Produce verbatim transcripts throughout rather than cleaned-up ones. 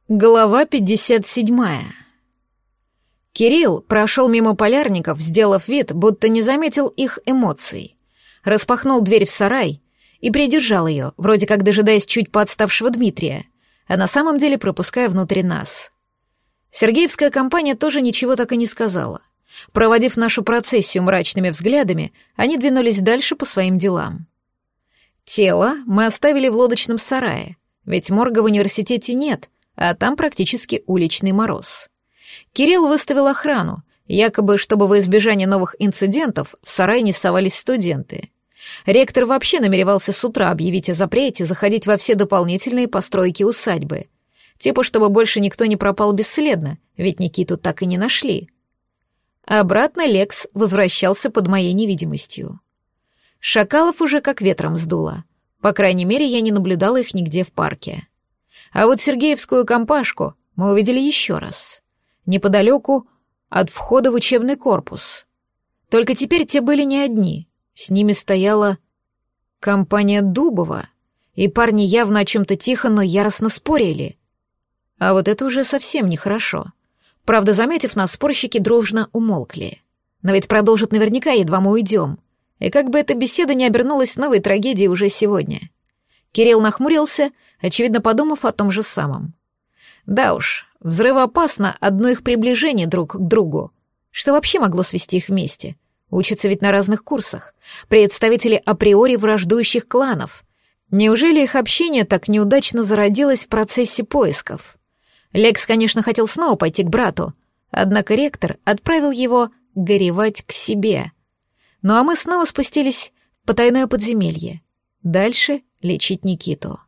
Глава пятьдесят седьмая. Кирилл прошел мимо полярников, сделав вид, будто не заметил их эмоций. Распахнул дверь в сарай и придержал ее, вроде как дожидаясь чуть поотставшего Дмитрия, а на самом деле пропуская внутрь нас. Сергеевская компания тоже ничего так и не сказала. Проводив нашу процессию мрачными взглядами, они двинулись дальше по своим делам. Тело мы оставили в лодочном сарае, ведь морга в университете нет, а там практически уличный мороз. Кирилл выставил охрану, якобы, чтобы во избежание новых инцидентов в сарай не совались студенты. Ректор вообще намеревался с утра объявить о запрете заходить во все дополнительные постройки усадьбы. Типа, чтобы больше никто не пропал бесследно, ведь Никиту так и не нашли. Обратно Лекс возвращался под моей невидимостью. Шакалов уже как ветром сдуло. По крайней мере, я не наблюдала их нигде в парке. А вот Сергеевскую компашку мы увидели еще раз. Неподалеку от входа в учебный корпус. Только теперь те были не одни. С ними стояла компания Дубова, и парни явно о чем-то тихо, но яростно спорили. А вот это уже совсем нехорошо. Правда, заметив нас, спорщики дружно умолкли. Но ведь продолжат наверняка, едва мы уйдем. И как бы эта беседа не обернулась новой трагедией уже сегодня. Кирилл нахмурился, очевидно подумав о том же самом. Да уж, взрывоопасно одно их приближение друг к другу. Что вообще могло свести их вместе? Учатся ведь на разных курсах. Представители априори враждующих кланов. Неужели их общение так неудачно зародилось в процессе поисков? Лекс, конечно, хотел снова пойти к брату, однако ректор отправил его горевать к себе. Ну а мы снова спустились в потайное подземелье. Дальше лечить Никиту.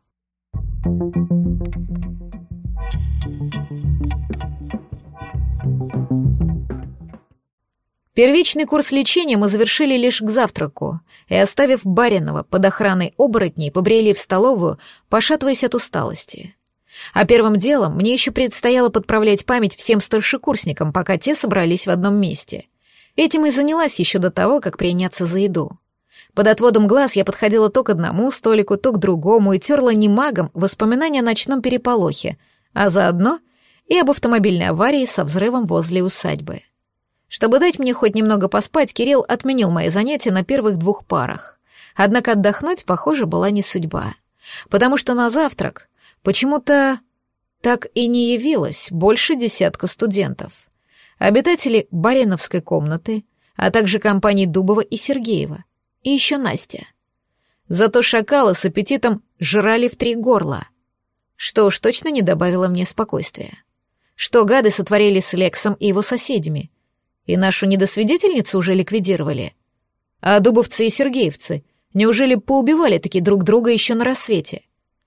Первичный курс лечения мы завершили лишь к завтраку, и, оставив Баринова под охраной оборотней, побрели в столовую, пошатываясь от усталости. А первым делом мне еще предстояло подправлять память всем старшекурсникам, пока те собрались в одном месте. Этим и занялась еще до того, как приняться за еду. Под отводом глаз я подходила то к одному столику, то к другому и терла немагом воспоминания о ночном переполохе, а заодно и об автомобильной аварии со взрывом возле усадьбы. Чтобы дать мне хоть немного поспать, Кирилл отменил мои занятия на первых двух парах. Однако отдохнуть, похоже, была не судьба. Потому что на завтрак почему-то так и не явилось больше десятка студентов. Обитатели Бариновской комнаты, а также компании Дубова и Сергеева. И еще Настя. Зато шакалы с аппетитом жрали в три горла. Что уж точно не добавило мне спокойствия. Что гады сотворили с Лексом и его соседями. И нашу недосвидетельницу уже ликвидировали. А дубовцы и сергеевцы неужели поубивали-таки друг друга еще на рассвете?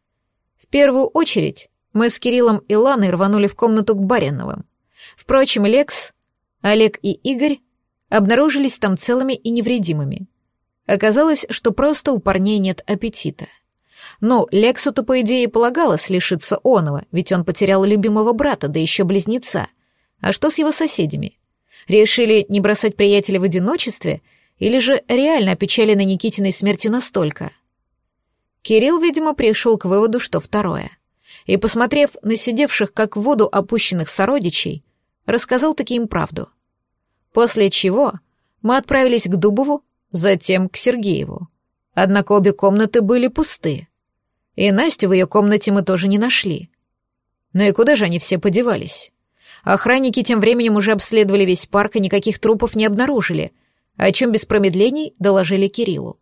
В первую очередь мы с Кириллом и Ланой рванули в комнату к Бариновым. Впрочем, Лекс, Олег и Игорь обнаружились там целыми и невредимыми. Оказалось, что просто у парней нет аппетита. Ну, Лексу-то, по идее, полагалось лишиться оного, ведь он потерял любимого брата, да еще близнеца. А что с его соседями? Решили не бросать приятеля в одиночестве, или же реально опечалены Никитиной смертью настолько? Кирилл, видимо, пришел к выводу, что второе. И, посмотрев на сидевших как в воду опущенных сородичей, рассказал таки им правду. После чего мы отправились к Дубову, затем к Сергееву. Однако обе комнаты были пусты. И Настю в ее комнате мы тоже не нашли. Ну и куда же они все подевались? Охранники тем временем уже обследовали весь парк и никаких трупов не обнаружили, о чем без промедлений доложили Кириллу.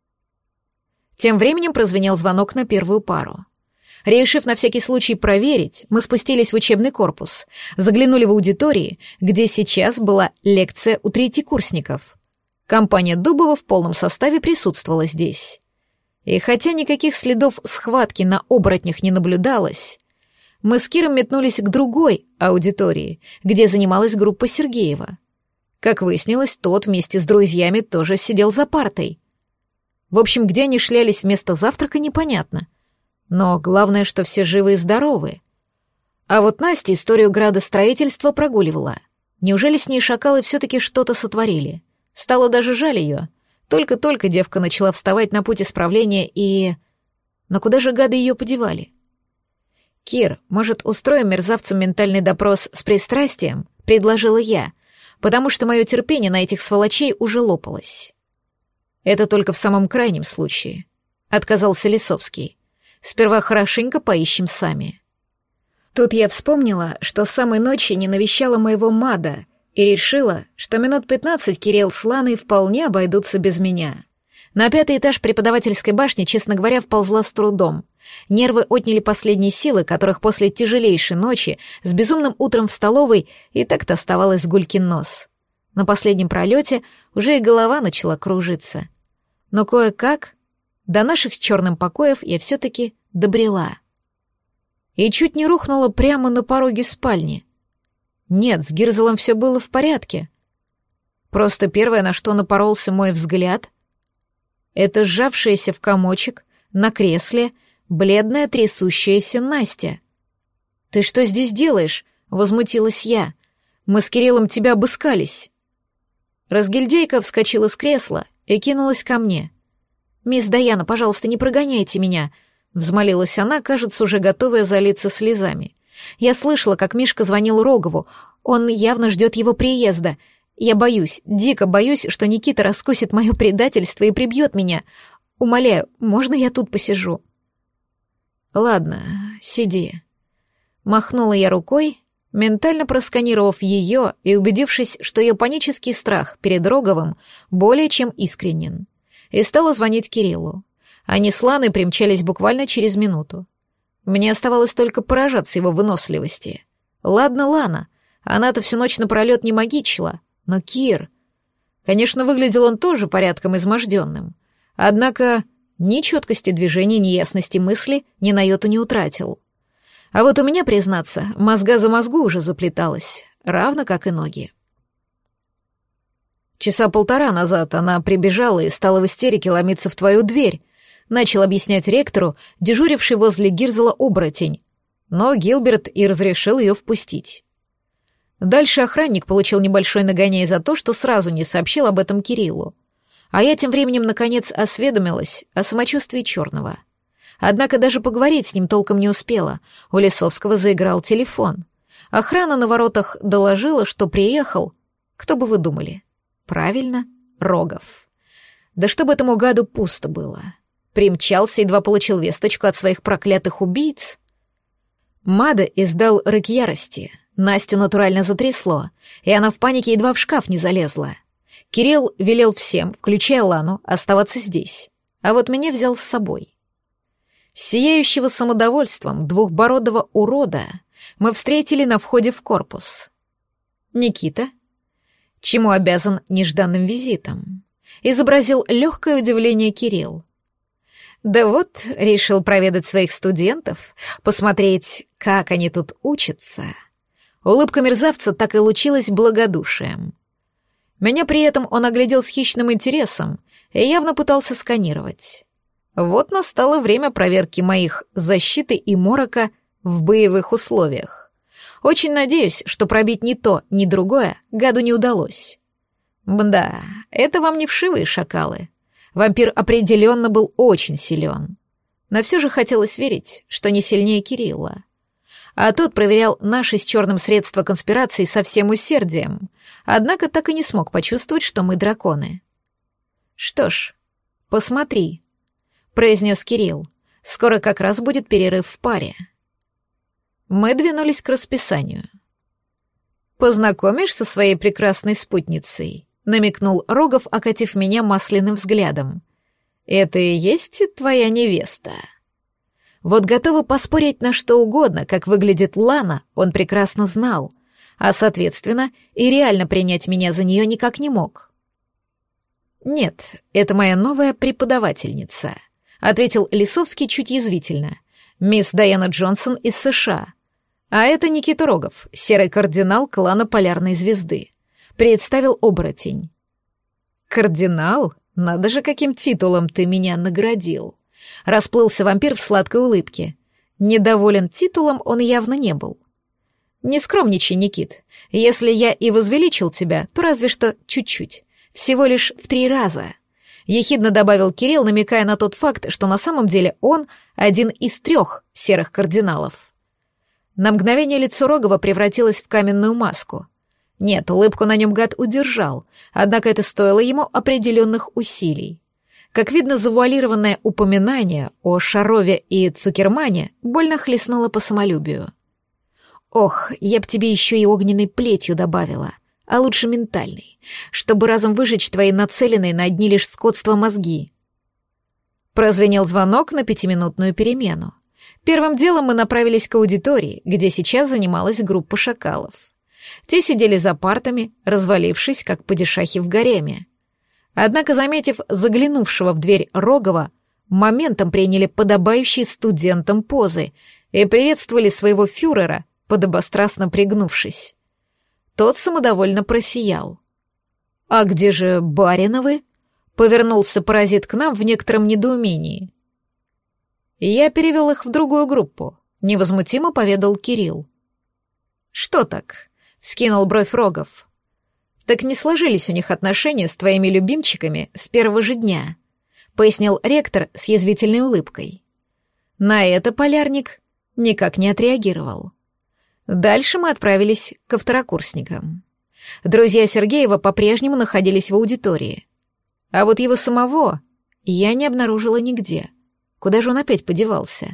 Тем временем прозвенел звонок на первую пару. Решив на всякий случай проверить, мы спустились в учебный корпус, заглянули в аудитории, где сейчас была лекция у третьекурсников. Компания Дубова в полном составе присутствовала здесь. И хотя никаких следов схватки на оборотнях не наблюдалось, мы с Киром метнулись к другой аудитории, где занималась группа Сергеева. Как выяснилось, тот вместе с друзьями тоже сидел за партой. В общем, где они шлялись вместо завтрака, непонятно. Но главное, что все живы и здоровы. А вот Настя историю градостроительства прогуливала. Неужели с ней шакалы все-таки что-то сотворили? Стало даже жаль ее. Только-только девка начала вставать на путь исправления и... Но куда же гады ее подевали? «Кир, может, устроим мерзавцам ментальный допрос с пристрастием?» — предложила я, потому что мое терпение на этих сволочей уже лопалось. «Это только в самом крайнем случае», — отказался Лисовский. «Сперва хорошенько поищем сами». Тут я вспомнила, что с самой ночи не навещала моего Мада и решила, что минут пятнадцать Кирилл с Ланой вполне обойдутся без меня. На пятый этаж преподавательской башни, честно говоря, вползла с трудом. Нервы отняли последние силы, которых после тяжелейшей ночи с безумным утром в столовой и так-то оставалось гулькин нос. На последнем пролете уже и голова начала кружиться. Но кое-как до наших с черным покоев я все-таки добрела. И чуть не рухнула прямо на пороге спальни. Нет, с Гирзелом все было в порядке. Просто первое, на что напоролся мой взгляд, это сжавшаяся в комочек на кресле бледная трясущаяся Настя. «Ты что здесь делаешь?» — возмутилась я. «Мы с Кириллом тебя обыскались». Разгильдейка вскочила с кресла и кинулась ко мне. «Мисс Даяна, пожалуйста, не прогоняйте меня», — взмолилась она, кажется, уже готовая залиться слезами. «Я слышала, как Мишка звонил Рогову. Он явно ждет его приезда. Я боюсь, дико боюсь, что Никита раскусит мое предательство и прибьет меня. Умоляю, можно я тут посижу?» «Ладно, сиди». Махнула я рукой, ментально просканировав ее и убедившись, что ее панический страх перед Роговым более чем искренен, и стала звонить Кириллу. Они с Ланой примчались буквально через минуту. Мне оставалось только поражаться его выносливости. Ладно, Лана, она-то всю ночь напролет не магичила, но Кир... Конечно, выглядел он тоже порядком изможденным, однако ни четкости движений, ни ясности мысли ни на йоту не утратил. А вот у меня, признаться, мозга за мозгу уже заплеталась, равно как и ноги. «Часа полтора назад она прибежала и стала в истерике ломиться в твою дверь», начал объяснять ректору, дежуривший возле Гирзела оборотень, но Гилберт и разрешил ее впустить. Дальше охранник получил небольшой нагоняй за то, что сразу не сообщил об этом Кириллу. А я тем временем, наконец, осведомилась о самочувствии Черного. Однако даже поговорить с ним толком не успела. У Лисовского заиграл телефон. Охрана на воротах доложила, что приехал... Кто бы вы думали? Правильно, Рогов. Да чтобы этому гаду пусто было. Примчался, едва получил весточку от своих проклятых убийц. Мада издал рык ярости. Настю натурально затрясло, и она в панике едва в шкаф не залезла. Кирилл велел всем, включая Лану, оставаться здесь, а вот меня взял с собой. Сияющего самодовольством двухбородого урода мы встретили на входе в корпус. Никита, чему обязан нежданным визитом, изобразил легкое удивление Кирилл. Да вот, решил проведать своих студентов, посмотреть, как они тут учатся. Улыбка мерзавца так и лучилась благодушием. Меня при этом он оглядел с хищным интересом и явно пытался сканировать. Вот настало время проверки моих защиты и морока в боевых условиях. Очень надеюсь, что пробить ни то, ни другое гаду не удалось. Мда, это вам не вшивые шакалы. Вампир определенно был очень силен. Но все же хотелось верить, что не сильнее Кирилла. А тот проверял наши с черным средства конспирации со всем усердием, однако так и не смог почувствовать, что мы драконы. «Что ж, посмотри», — произнес Кирилл. «Скоро как раз будет перерыв в паре». Мы двинулись к расписанию. «Познакомишь со своей прекрасной спутницей?» — намекнул Рогов, окатив меня масляным взглядом. «Это и есть твоя невеста?» Вот готовы поспорить на что угодно, как выглядит Лана, он прекрасно знал, а, соответственно, и реально принять меня за нее никак не мог. «Нет, это моя новая преподавательница», — ответил Лисовский чуть язвительно. «Мисс Даяна Джонсон из США. А это Никита Рогов, серый кардинал клана Полярной Звезды», — представил оборотень. «Кардинал? Надо же, каким титулом ты меня наградил!» Расплылся вампир в сладкой улыбке. Недоволен титулом он явно не был. «Не скромничай, Никит. Если я и возвеличил тебя, то разве что чуть-чуть. Всего лишь в три раза». Ехидно добавил Кирилл, намекая на тот факт, что на самом деле он один из трех серых кардиналов. На мгновение лицо Рогова превратилось в каменную маску. Нет, улыбку на нем гад удержал, однако это стоило ему определенных усилий. Как видно, завуалированное упоминание о Шарове и Цукермане больно хлестнуло по самолюбию. «Ох, я б тебе еще и огненной плетью добавила, а лучше ментальной, чтобы разом выжечь твои нацеленные на одни лишь скотства мозги». Прозвенел звонок на пятиминутную перемену. Первым делом мы направились к аудитории, где сейчас занималась группа шакалов. Те сидели за партами, развалившись, как падишахи в гареме. Однако, заметив заглянувшего в дверь Рогова, моментом приняли подобающие студентам позы и приветствовали своего фюрера, подобострастно пригнувшись. Тот самодовольно просиял. «А где же Бариновы?» — повернулся паразит к нам в некотором недоумении. «Я перевел их в другую группу», — невозмутимо поведал Кирилл. «Что так?» — вскинул бровь Рогов. «Так не сложились у них отношения с твоими любимчиками с первого же дня», — пояснил ректор с язвительной улыбкой. На это полярник никак не отреагировал. Дальше мы отправились ко второкурсникам. Друзья Сергеева по-прежнему находились в аудитории. А вот его самого я не обнаружила нигде. Куда же он опять подевался?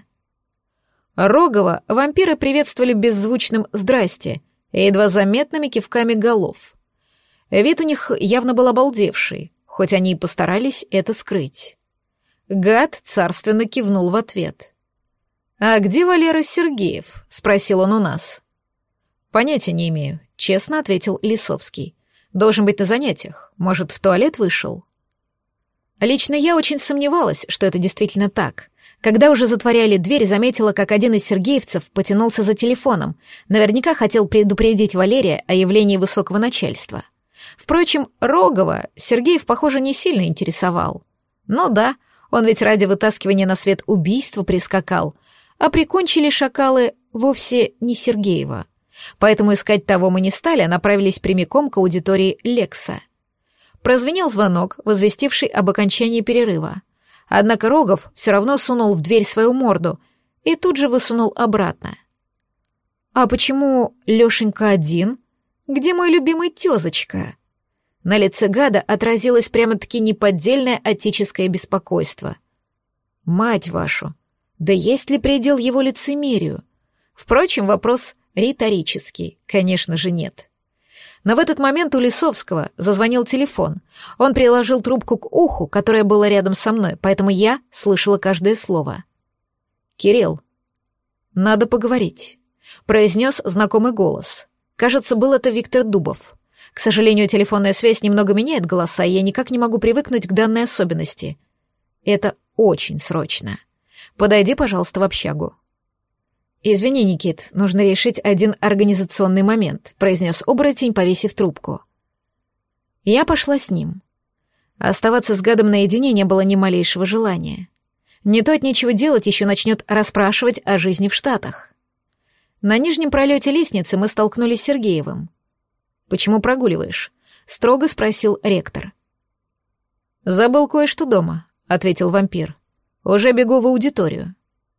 Рогова вампиры приветствовали беззвучным «здрасте» и едва заметными кивками голов. Вид у них явно был обалдевший, хоть они и постарались это скрыть. Гад царственно кивнул в ответ. «А где Валера Сергеев?» — спросил он у нас. «Понятия не имею», — честно ответил Лисовский. «Должен быть на занятиях. Может, в туалет вышел?» Лично я очень сомневалась, что это действительно так. Когда уже затворяли дверь, заметила, как один из сергеевцев потянулся за телефоном. Наверняка хотел предупредить Валерия о явлении высокого начальства. Впрочем, Рогова Сергеев, похоже, не сильно интересовал. Ну да, он ведь ради вытаскивания на свет убийства прискакал, а прикончили шакалы вовсе не Сергеева. Поэтому искать того мы не стали, а направились прямиком к аудитории Лекса. Прозвенел звонок, возвестивший об окончании перерыва. Однако Рогов все равно сунул в дверь свою морду и тут же высунул обратно. «А почему Лешенька один? Где мой любимый тёзочка?» На лице гада отразилось прямо-таки неподдельное отеческое беспокойство. «Мать вашу! Да есть ли предел его лицемерию?» Впрочем, вопрос риторический, конечно же, нет. Но в этот момент у Лисовского зазвонил телефон. Он приложил трубку к уху, которое было рядом со мной, поэтому я слышала каждое слово. «Кирилл, надо поговорить», — произнес знакомый голос. Кажется, был это Виктор Дубов. К сожалению, телефонная связь немного меняет голоса, и я никак не могу привыкнуть к данной особенности. Это очень срочно. Подойди, пожалуйста, в общагу. «Извини, Никит, нужно решить один организационный момент», — произнес оборотень, повесив трубку. Я пошла с ним. Оставаться с гадом наедине не было ни малейшего желания. Не то от нечего делать еще начнет расспрашивать о жизни в Штатах. На нижнем пролете лестницы мы столкнулись с Сергеевым. «Почему прогуливаешь?» — строго спросил ректор. «Забыл кое-что дома», — ответил вампир. «Уже бегу в аудиторию».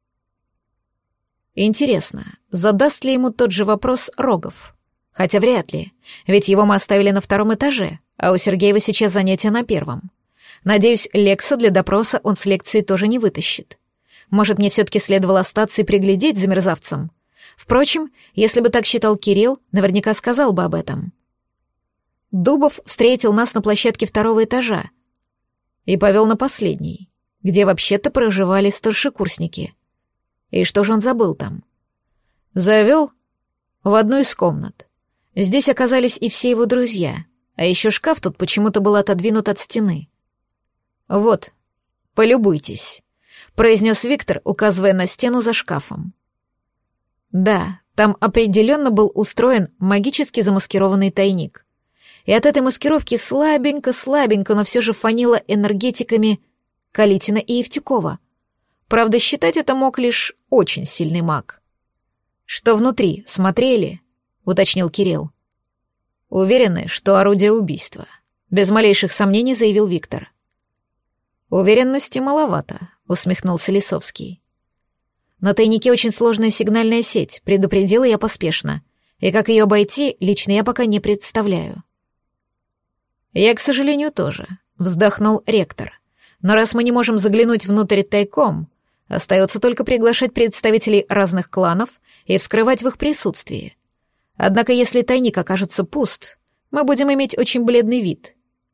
Интересно, задаст ли ему тот же вопрос Рогов? Хотя вряд ли, ведь его мы оставили на втором этаже, а у Сергеева сейчас занятия на первом. Надеюсь, Лекса для допроса он с лекции тоже не вытащит. Может, мне все-таки следовало остаться и приглядеть за мерзавцем? Впрочем, если бы так считал Кирилл, наверняка сказал бы об этом. Дубов встретил нас на площадке второго этажа и повел на последний, где вообще-то проживали старшекурсники. И что же он забыл там? Завел в одну из комнат. Здесь оказались и все его друзья, а еще шкаф тут почему-то был отодвинут от стены. «Вот, полюбуйтесь», — произнес Виктор, указывая на стену за шкафом. Да, там определенно был устроен магически замаскированный тайник. И от этой маскировки слабенько-слабенько, но все же фанило энергетиками Калитина и Евтюкова. Правда, считать это мог лишь очень сильный маг. «Что внутри, смотрели?» — уточнил Кирилл. «Уверены, что орудие убийства», — без малейших сомнений заявил Виктор. «Уверенности маловато», — усмехнулся Лисовский. На тайнике очень сложная сигнальная сеть, предупредила я поспешно. И как ее обойти, лично я пока не представляю. Я, к сожалению, тоже, вздохнул ректор. Но раз мы не можем заглянуть внутрь тайком, остается только приглашать представителей разных кланов и вскрывать в их присутствии. Однако если тайник окажется пуст, мы будем иметь очень бледный вид.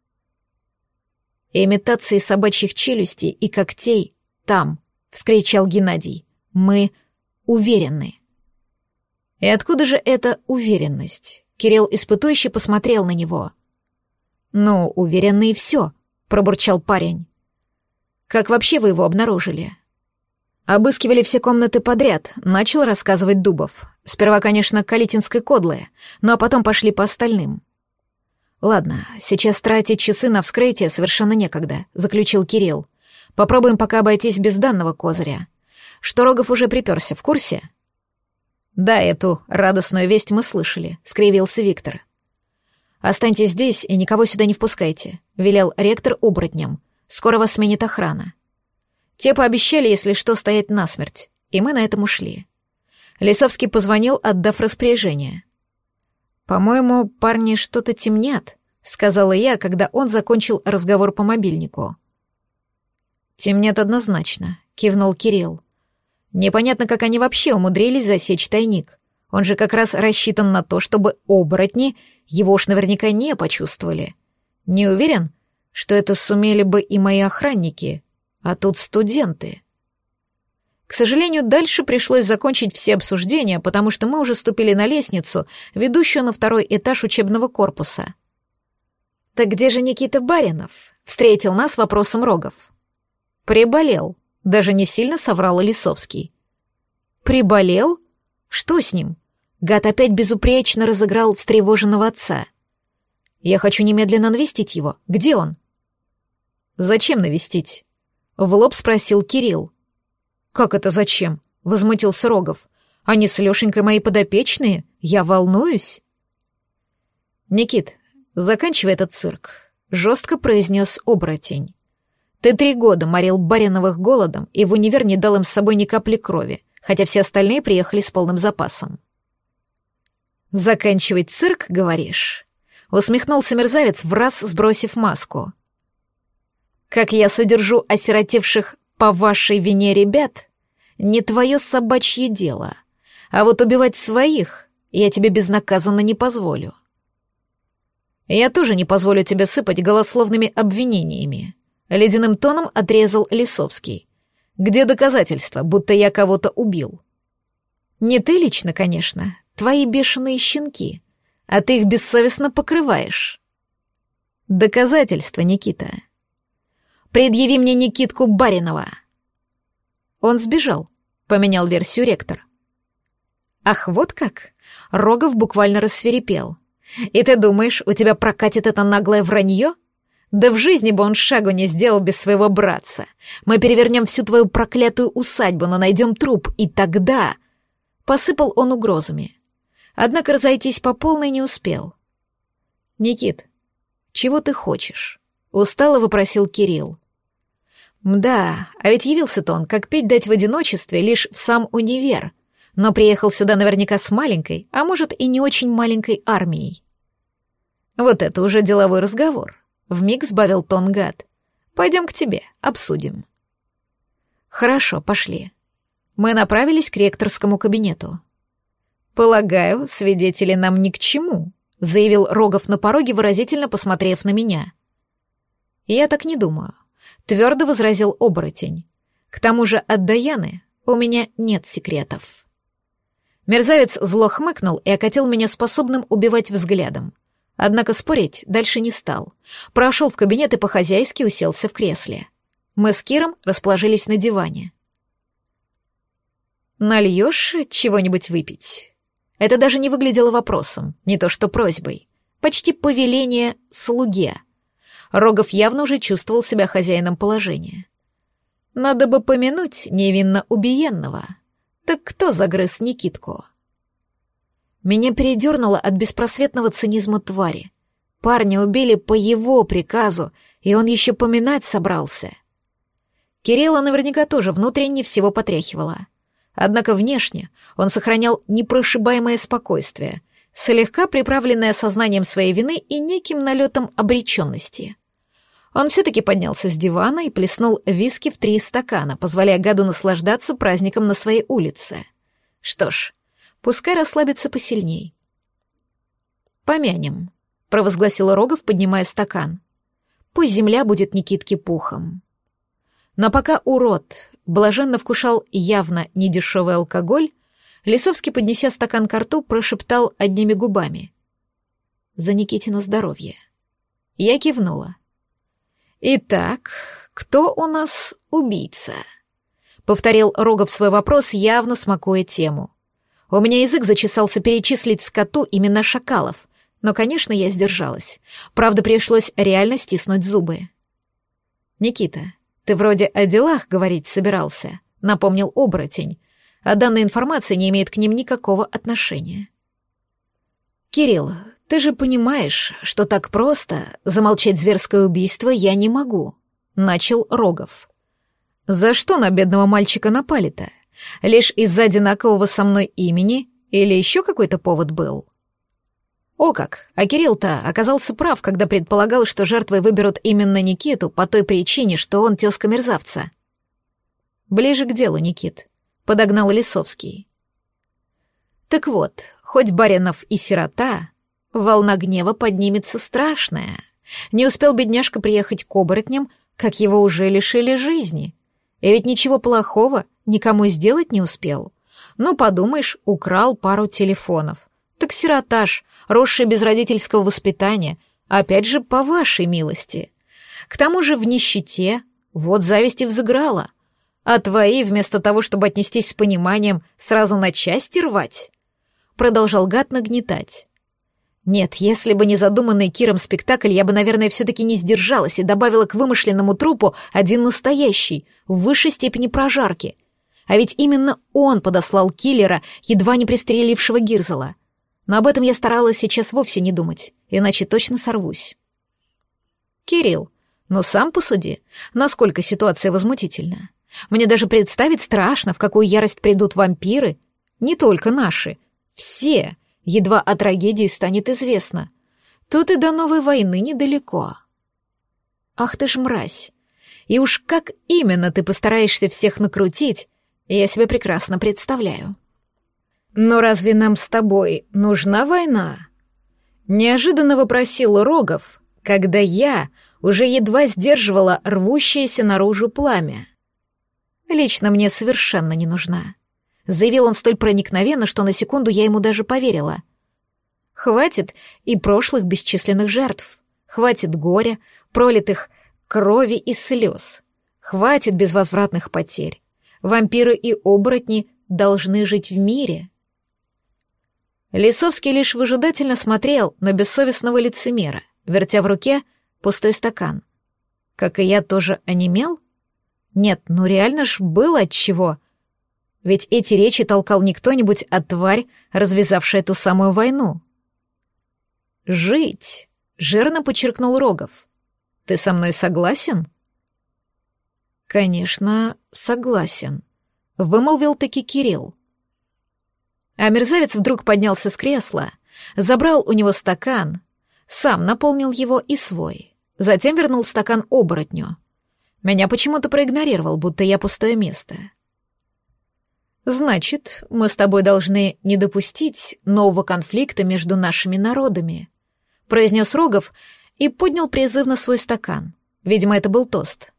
Имитации собачьих челюстей и когтей там, вскричал Геннадий. Мы уверены. И откуда же эта уверенность? Кирилл испытующе посмотрел на него. Ну, уверенный и все, пробурчал парень. Как вообще вы его обнаружили? Обыскивали все комнаты подряд, начал рассказывать Дубов. Сперва, конечно, калитинской кодлы, ну а потом пошли по остальным. Ладно, сейчас тратить часы на вскрытие совершенно некогда, заключил Кирилл. Попробуем пока обойтись без данного козыря. Что Рогов уже приперся, в курсе? Да, эту радостную весть мы слышали, скривился Виктор. Останьтесь здесь и никого сюда не впускайте, велел ректор оборотням. Скоро вас сменит охрана. Те пообещали, если что, стоять насмерть, и мы на этом ушли. Лисовский позвонил, отдав распоряжение. «По-моему, парни что-то темнят», — сказала я, когда он закончил разговор по мобильнику. «Темнят однозначно», — кивнул Кирилл. «Непонятно, как они вообще умудрились засечь тайник. Он же как раз рассчитан на то, чтобы оборотни его уж наверняка не почувствовали. Не уверен, что это сумели бы и мои охранники, а тут студенты». К сожалению, дальше пришлось закончить все обсуждения, потому что мы уже ступили на лестницу, ведущую на второй этаж учебного корпуса. «Так где же Никита Баринов?» — встретил нас вопросом Рогов. «Приболел», — даже не сильно соврал Лисовский. «Приболел? Что с ним?» Гад опять безупречно разыграл встревоженного отца. «Я хочу немедленно навестить его. Где он?» «Зачем навестить?» — в лоб спросил Кирилл. «Как это зачем?» — возмутился Рогов. «Они с Лёшенькой мои подопечные? Я волнуюсь». «Никит, заканчивай этот цирк», — жестко произнес оборотень. «Ты три года морил Бариновых голодом и в универ не дал им с собой ни капли крови, хотя все остальные приехали с полным запасом». «Заканчивать цирк, говоришь?» — усмехнулся мерзавец, враз сбросив маску. «Как я содержу осиротевших по вашей вине ребят, не твое собачье дело, а вот убивать своих я тебе безнаказанно не позволю». «Я тоже не позволю тебе сыпать голословными обвинениями», — ледяным тоном отрезал Лисовский. «Где доказательства, будто я кого-то убил?» «Не ты лично, конечно, твои бешеные щенки, а ты их бессовестно покрываешь». «Доказательства, Никита». «Предъяви мне Никитку Баринова». «Он сбежал», — поменял версию ректор. «Ах, вот как?» — Рогов буквально рассвирепел. «И ты думаешь, у тебя прокатит это наглое вранье? Да в жизни бы он шагу не сделал без своего братца. Мы перевернем всю твою проклятую усадьбу, но найдем труп, и тогда...» Посыпал он угрозами. Однако разойтись по полной не успел. «Никит, чего ты хочешь?» — устало вопросил Кирилл. «Мда, а ведь явился-то он, как пить дать в одиночестве, лишь в сам универ, но приехал сюда наверняка с маленькой, а может и не очень маленькой армией». «Вот это уже деловой разговор», — вмиг сбавил тон гад. «Пойдем к тебе, обсудим». «Хорошо, пошли». Мы направились к ректорскому кабинету. «Полагаю, свидетели нам ни к чему», — заявил Рогов на пороге, выразительно посмотрев на меня. «Я так не думаю», — твердо возразил оборотень. «К тому же от Даяны у меня нет секретов». Мерзавец зло хмыкнул и окатил меня способным убивать взглядом. Однако спорить дальше не стал. Прошел в кабинет и по-хозяйски уселся в кресле. Мы с Киром расположились на диване. «Нальешь чего-нибудь выпить?» Это даже не выглядело вопросом, не то что просьбой. Почти повеление слуге. Рогов явно уже чувствовал себя хозяином положения. Надо бы помянуть невинно убиенного. Так кто загрыз Никитку? Меня передернуло от беспросветного цинизма твари. Парня убили по его приказу, и он еще поминать собрался. Кирилла наверняка тоже внутренне всего потряхивала. Однако внешне он сохранял непрошибаемое спокойствие, слегка приправленное сознанием своей вины и неким налетом обреченности. Он все-таки поднялся с дивана и плеснул виски в три стакана, позволяя гаду наслаждаться праздником на своей улице. Что ж, пускай расслабится посильней. «Помянем», — провозгласил Рогов, поднимая стакан. «Пусть земля будет Никитке пухом». Но пока урод блаженно вкушал явно недешевый алкоголь, Лисовский, поднеся стакан ко рту, прошептал одними губами: «За Никитина здоровье». Я кивнула. «Итак, кто у нас убийца?» — повторил Рогов свой вопрос, явно смакуя тему. У меня язык зачесался перечислить скоту имена шакалов, но, конечно, я сдержалась. Правда, пришлось реально стиснуть зубы. «Никита, ты вроде о делах говорить собирался», — напомнил оборотень, а данная информация не имеет к ним никакого отношения. «Кирилл, ты же понимаешь, что так просто замолчать зверское убийство я не могу», — начал Рогов. «За что на бедного мальчика напали-то? Лишь из-за одинакового со мной имени или еще какой-то повод был?» О как, а Кирилл-то оказался прав, когда предполагал, что жертвой выберут именно Никиту по той причине, что он тезка мерзавца. «Ближе к делу, Никит», — подогнал Лисовский. «Так вот, хоть Баринов и сирота, волна гнева поднимется страшная. Не успел бедняжка приехать к оборотням, как его уже лишили жизни. И ведь ничего плохого никому сделать не успел. Ну, подумаешь, украл пару телефонов. Так сиротаж, росший без родительского воспитания, опять же, по вашей милости. К тому же в нищете, вот зависть и взыграла. А твои, вместо того, чтобы отнестись с пониманием, сразу на части рвать?» Продолжал гад нагнетать. Нет, если бы не задуманный Киром спектакль, я бы, наверное, все-таки не сдержалась и добавила к вымышленному трупу один настоящий, в высшей степени прожарки. А ведь именно он подослал киллера, едва не пристрелившего Гирзела. Но об этом я старалась сейчас вовсе не думать, иначе точно сорвусь. «Кирилл, ну сам посуди, насколько ситуация возмутительна. Мне даже представить страшно, в какую ярость придут вампиры. Не только наши, все, едва о трагедии станет известно. Тут и до новой войны недалеко. Ах ты ж мразь. И уж как именно ты постараешься всех накрутить, я себе прекрасно представляю. Но разве нам с тобой нужна война?» Неожиданно вопросил Рогов, когда я уже едва сдерживала рвущееся наружу пламя. «Лично мне совершенно не нужна», — заявил он столь проникновенно, что на секунду я ему даже поверила. «Хватит и прошлых бесчисленных жертв, хватит горя, пролитых крови и слез, хватит безвозвратных потерь. Вампиры и оборотни должны жить в мире». Лисовский лишь выжидательно смотрел на бессовестного лицемера, вертя в руке пустой стакан. Как и я, тоже онемел? Нет, ну реально ж было отчего. Ведь эти речи толкал не кто-нибудь, а тварь, развязавшая ту самую войну. «Жить», — жирно подчеркнул Рогов. «Ты со мной согласен?» «Конечно, согласен», — вымолвил таки Кирилл. А мерзавец вдруг поднялся с кресла, забрал у него стакан, сам наполнил его и свой, затем вернул стакан оборотню. Меня почему-то проигнорировал, будто я пустое место. «Значит, мы с тобой должны не допустить нового конфликта между нашими народами», — произнес Рогов и поднял призывно свой стакан. Видимо, это был тост.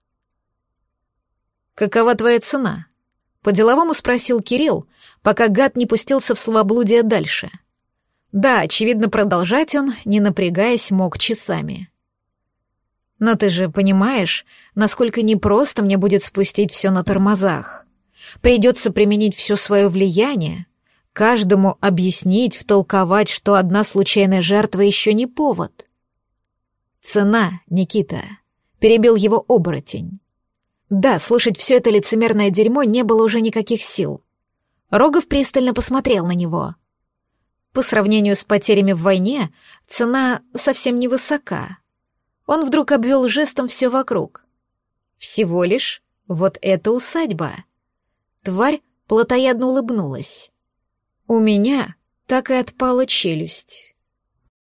«Какова твоя цена?» — по-деловому спросил Кирилл, пока гад не пустился в словоблудие дальше. Да, очевидно, продолжать он, не напрягаясь, мог часами. «Но ты же понимаешь, насколько непросто мне будет спустить все на тормозах. Придется применить все свое влияние, каждому объяснить, втолковать, что одна случайная жертва еще не повод». «Цена, Никита», — перебил его оборотень. Да, слушать все это лицемерное дерьмо не было уже никаких сил. Рогов пристально посмотрел на него. По сравнению с потерями в войне, цена совсем невысока. Он вдруг обвел жестом все вокруг. Всего лишь вот эта усадьба. Тварь плотоядно улыбнулась. У меня так и отпала челюсть.